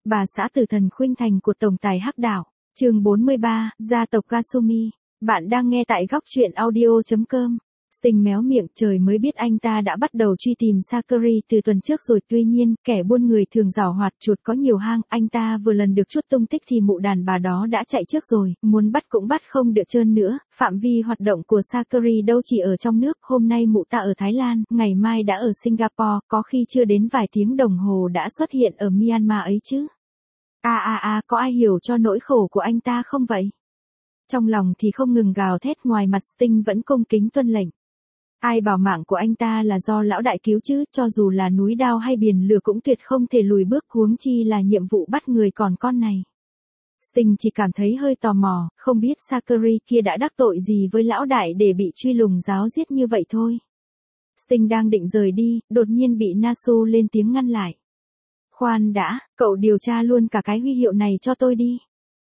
bà xã tử thần khuynh thành của tổng tài Hắc Đảo. Chương 43, gia tộc Kasumi. Bạn đang nghe tại góc truyện audio.com. Sting méo miệng, trời mới biết anh ta đã bắt đầu truy tìm Sakura từ tuần trước rồi. Tuy nhiên, kẻ buôn người thường giảo hoạt, chuột có nhiều hang, anh ta vừa lần được chút tung tích thì mụ đàn bà đó đã chạy trước rồi, muốn bắt cũng bắt không được trơn nữa. Phạm vi hoạt động của Sakura đâu chỉ ở trong nước, hôm nay mụ ta ở Thái Lan, ngày mai đã ở Singapore, có khi chưa đến vài tiếng đồng hồ đã xuất hiện ở Myanmar ấy chứ. Có ai hiểu cho nỗi khổ của anh ta không vậy? Trong lòng thì không ngừng gào thét, ngoài mặt Sting vẫn cung kính tuân lệnh. Ai bảo mạng của anh ta là do lão đại cứu chứ, cho dù là núi đao hay biển lửa cũng tuyệt không thể lùi bước, huống chi là nhiệm vụ bắt người còn con này. Sting chỉ cảm thấy hơi tò mò, không biết Sakura kia đã đắc tội gì với lão đại để bị truy lùng ráo riết như vậy thôi. Sting đang định rời đi, đột nhiên bị Nasu lên tiếng ngăn lại. Khoan đã, cậu điều tra luôn cả cái huy hiệu này cho tôi đi.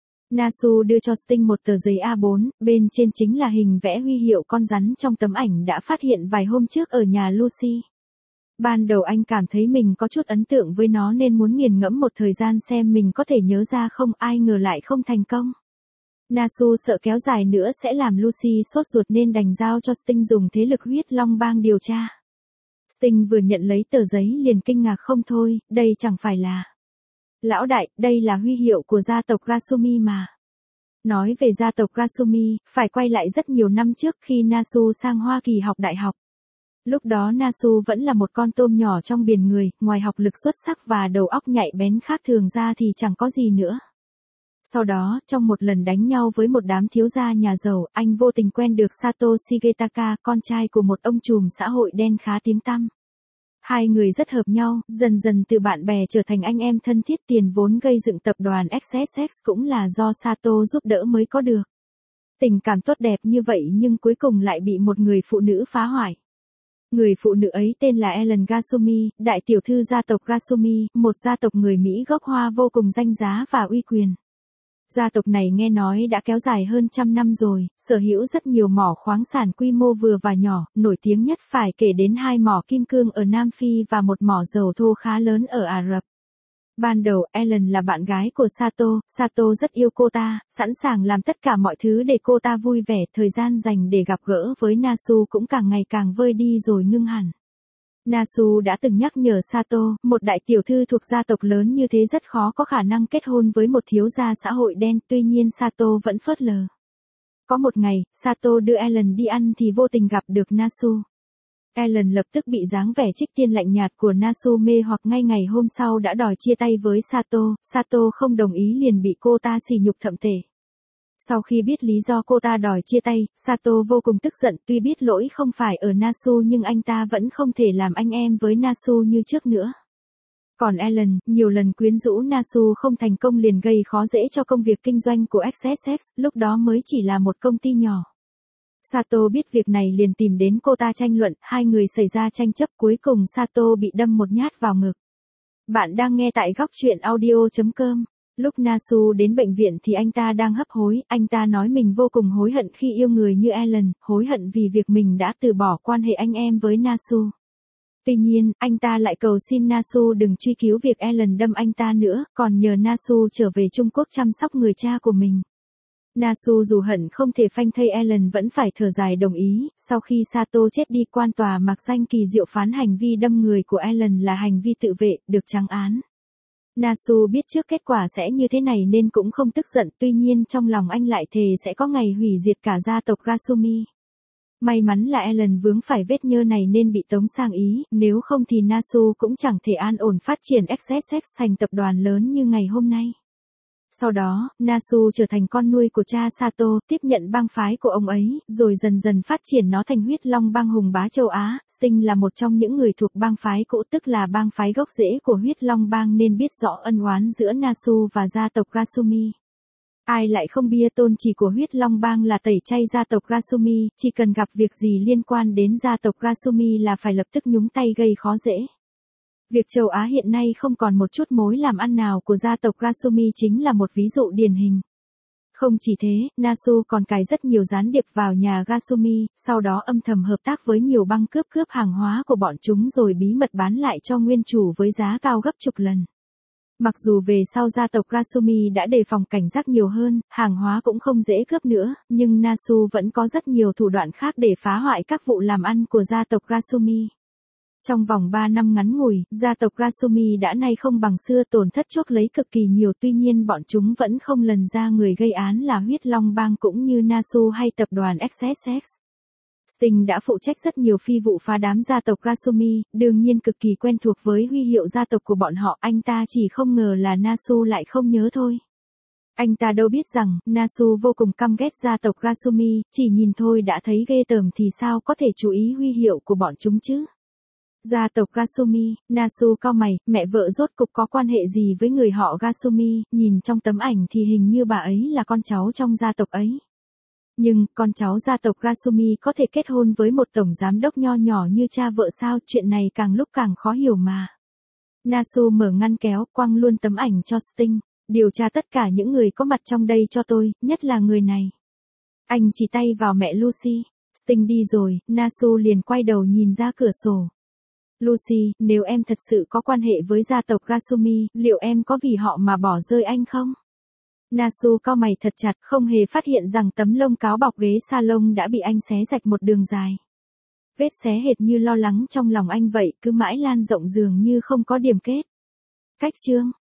Nasu đưa cho Sting một tờ giấy A4, bên trên chính là hình vẽ huy hiệu con rắn trong tấm ảnh đã phát hiện vài hôm trước ở nhà Lucy. Ban đầu anh cảm thấy mình có chút ấn tượng với nó nên muốn nghiền ngẫm một thời gian xem mình có thể nhớ ra không, ai ngờ lại không thành công. Nasu sợ kéo dài nữa sẽ làm Lucy sốt ruột nên đành giao cho Sting dùng thế lực huyết long bang điều tra. Sting vừa nhận lấy tờ giấy liền kinh ngạc không thôi, đây chẳng phải là... Lão đại, đây là huy hiệu của gia tộc Kasumi mà. Nói về gia tộc Kasumi, phải quay lại rất nhiều năm trước khi Nasu sang Hoa Kỳ học đại học. Lúc đó Nasu vẫn là một con tôm nhỏ trong biển người, ngoài học lực xuất sắc và đầu óc nhạy bén khác thường ra thì chẳng có gì nữa. Sau đó, trong một lần đánh nhau với một đám thiếu gia nhà giàu, anh vô tình quen được Sato Shigetaka, con trai của một ông trùm xã hội đen khá tiếng tăm. Hai người rất hợp nhau, dần dần từ bạn bè trở thành anh em thân thiết, tiền vốn gây dựng tập đoàn XSX cũng là do Sato giúp đỡ mới có được. Tình cảm tốt đẹp như vậy nhưng cuối cùng lại bị một người phụ nữ phá hoại. Người phụ nữ ấy tên là Ellen Kasumi, đại tiểu thư gia tộc Kasumi, một gia tộc người Mỹ gốc Hoa vô cùng danh giá và uy quyền. Gia tộc này nghe nói đã kéo dài hơn 100 năm rồi, sở hữu rất nhiều mỏ khoáng sản quy mô vừa và nhỏ, nổi tiếng nhất phải kể đến 2 mỏ kim cương ở Nam Phi và một mỏ dầu thô khá lớn ở Ả Rập. Ban đầu Ellen là bạn gái của Sato rất yêu cô ta, sẵn sàng làm tất cả mọi thứ để cô ta vui vẻ, thời gian dành để gặp gỡ với Nasu cũng càng ngày càng vơi đi rồi ngưng hẳn. Nasu đã từng nhắc nhở Sato, một đại tiểu thư thuộc gia tộc lớn như thế rất khó có khả năng kết hôn với một thiếu gia xã hội đen, tuy nhiên Sato vẫn phớt lờ. Có một ngày, Sato đưa Ellen đi ăn thì vô tình gặp được Nasu. Ellen lập tức bị dáng vẻ trích tiên lạnh nhạt của Nasu mê hoặc, ngay ngày hôm sau đã đòi chia tay với Sato không đồng ý liền bị cô ta sỉ nhục thậm tệ. Sau khi biết lý do cô ta đòi chia tay, Sato vô cùng tức giận, tuy biết lỗi không phải ở Nasu nhưng anh ta vẫn không thể làm anh em với Nasu như trước nữa. Còn Ellen, nhiều lần quyến rũ Nasu không thành công liền gây khó dễ cho công việc kinh doanh của XSX, lúc đó mới chỉ là một công ty nhỏ. Sato biết việc này liền tìm đến cô ta tranh luận, hai người xảy ra tranh chấp, cuối cùng Sato bị đâm một nhát vào ngực. Bạn đang nghe tại góc truyện audio.com. Lúc Nasu đến bệnh viện thì anh ta đang hấp hối, anh ta nói mình vô cùng hối hận khi yêu người như Ellen, hối hận vì việc mình đã từ bỏ quan hệ anh em với Nasu. Tuy nhiên, anh ta lại cầu xin Nasu đừng truy cứu việc Ellen đâm anh ta nữa, còn nhờ Nasu trở về Trung Quốc chăm sóc người cha của mình. Nasu dù hận không thể phanh thây Ellen vẫn phải thở dài đồng ý, sau khi Sato chết đi quan tòa mặc danh kỳ diệu phán hành vi đâm người của Ellen là hành vi tự vệ, được trắng án. Nasu biết trước kết quả sẽ như thế này nên cũng không tức giận, tuy nhiên trong lòng anh lại thề sẽ có ngày hủy diệt cả gia tộc Kasumi. May mắn là Ellen vướng phải vết nhơ này nên bị tống sang Ý, nếu không thì Nasu cũng chẳng thể an ổn phát triển XSX thành tập đoàn lớn như ngày hôm nay. Sau đó, Nasu trở thành con nuôi của cha Sato, tiếp nhận bang phái của ông ấy, rồi dần dần phát triển nó thành huyết long bang hùng bá châu Á. Sting là một trong những người thuộc bang phái cũ, tức là bang phái gốc rễ của huyết long bang nên biết rõ ân oán giữa Nasu và gia tộc Kasumi. Ai lại không bia tôn chỉ của huyết long bang là tẩy chay gia tộc Kasumi, chỉ cần gặp việc gì liên quan đến gia tộc Kasumi là phải lập tức nhúng tay gây khó dễ. Việc châu Á hiện nay không còn một chút mối làm ăn nào của gia tộc Kasumi chính là một ví dụ điển hình. Không chỉ thế, Nasu còn cài rất nhiều gián điệp vào nhà Kasumi, sau đó âm thầm hợp tác với nhiều băng cướp hàng hóa của bọn chúng rồi bí mật bán lại cho nguyên chủ với giá cao gấp chục lần. Mặc dù về sau gia tộc Gasumi đã đề phòng cảnh giác nhiều hơn, hàng hóa cũng không dễ cướp nữa, nhưng Nasu vẫn có rất nhiều thủ đoạn khác để phá hoại các vụ làm ăn của gia tộc Gasumi. Trong vòng 3 năm ngắn ngủi, gia tộc Gasumi đã nay không bằng xưa, tổn thất chuốc lấy cực kỳ nhiều, tuy nhiên bọn chúng vẫn không lần ra người gây án là huyết long bang cũng như Nasu hay tập đoàn XSX. Sting đã phụ trách rất nhiều phi vụ phá đám gia tộc Gasumi, đương nhiên cực kỳ quen thuộc với huy hiệu gia tộc của bọn họ, anh ta chỉ không ngờ là Nasu lại không nhớ thôi. Anh ta đâu biết rằng, Nasu vô cùng căm ghét gia tộc Gasumi, chỉ nhìn thôi đã thấy ghê tởm thì sao có thể chú ý huy hiệu của bọn chúng chứ. Gia tộc Gasumi, Nasu cau mày, mẹ vợ rốt cục có quan hệ gì với người họ Gasumi, nhìn trong tấm ảnh thì hình như bà ấy là con cháu trong gia tộc ấy. Nhưng, con cháu gia tộc Gasumi có thể kết hôn với một tổng giám đốc nho nhỏ như cha vợ sao, chuyện này càng lúc càng khó hiểu mà. Nasu mở ngăn kéo, quăng luôn tấm ảnh cho Sting, điều tra tất cả những người có mặt trong đây cho tôi, nhất là người này. Anh chỉ tay vào mẹ Lucy. Sting đi rồi, Nasu liền quay đầu nhìn ra cửa sổ. Lucy, nếu em thật sự có quan hệ với gia tộc Gasumi, liệu em có vì họ mà bỏ rơi anh không? Nasu cau mày thật chặt, không hề phát hiện rằng tấm lông cáo bọc ghế salon đã bị anh xé rạch một đường dài. Vết xé hệt như lo lắng trong lòng anh vậy, cứ mãi lan rộng dường như không có điểm kết. Cách chương